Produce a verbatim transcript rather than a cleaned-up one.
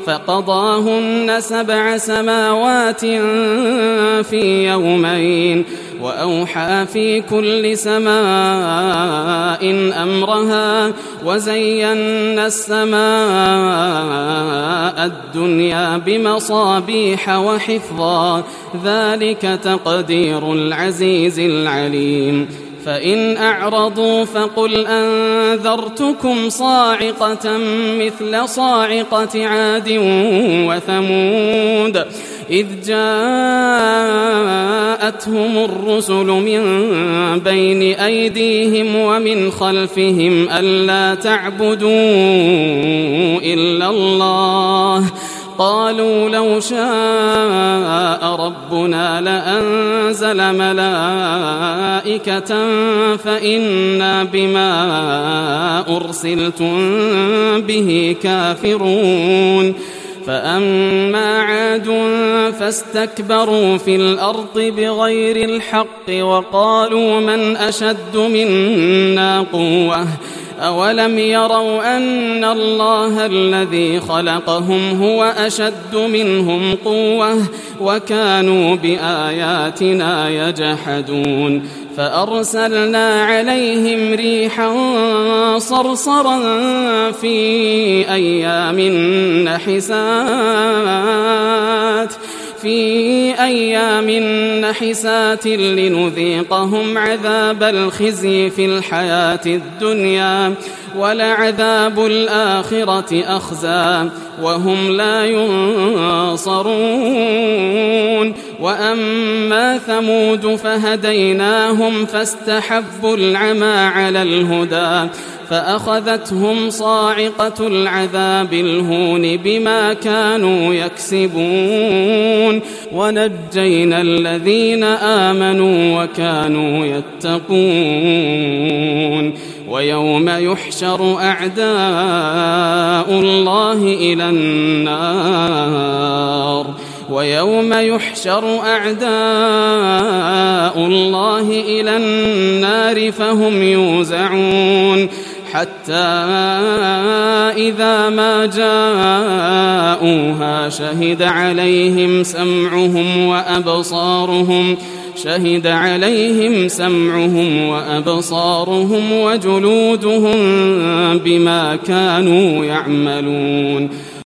فقضاهن سبع سماوات في يومين وأوحى في كل سماء أمرها وزينا السماء الدنيا بمصابيح وحفظا ذلك تقدير العزيز العليم فإن أعرضوا فقل أنذرتكم صاعقة مثل صاعقة عاد وثمود إذ جاءتهم الرسل من بين أيديهم ومن خلفهم ألا تعبدوا إلا الله قالوا لو شاء ربنا لأنزل ملائكة فإنا بما أرسلتم به كافرون فأما عاد فاستكبروا في الأرض بغير الحق وقالوا من أشد منا قوة أولم يروا أن الله الذي خلقهم هو أشد منهم قوة وكانوا بآياتنا يجحدون فأرسلنا عليهم ريحا صرصرا في أيام نحسات في أيام نحسات لنذيقهم عذاب الخزي في الحياة الدنيا ولعذاب الآخرة أخزى وهم لا ينصرون وأما ثمود فهديناهم فاستحبوا العمى على الهدى فأخذتهم صاعقة العذاب الهون بما كانوا يكسبون ونجينا الذين آمنوا وكانوا يتقون ويوم يحشر أعداء الله إلى النار ويوم يحشر أعداء الله إلى النار فهم يوزعون حتى إذا ما جاءوها شهد عليهم سمعهم وأبصارهم شهد عليهم سمعهم وأبصارهم وجلودهم بما كانوا يعملون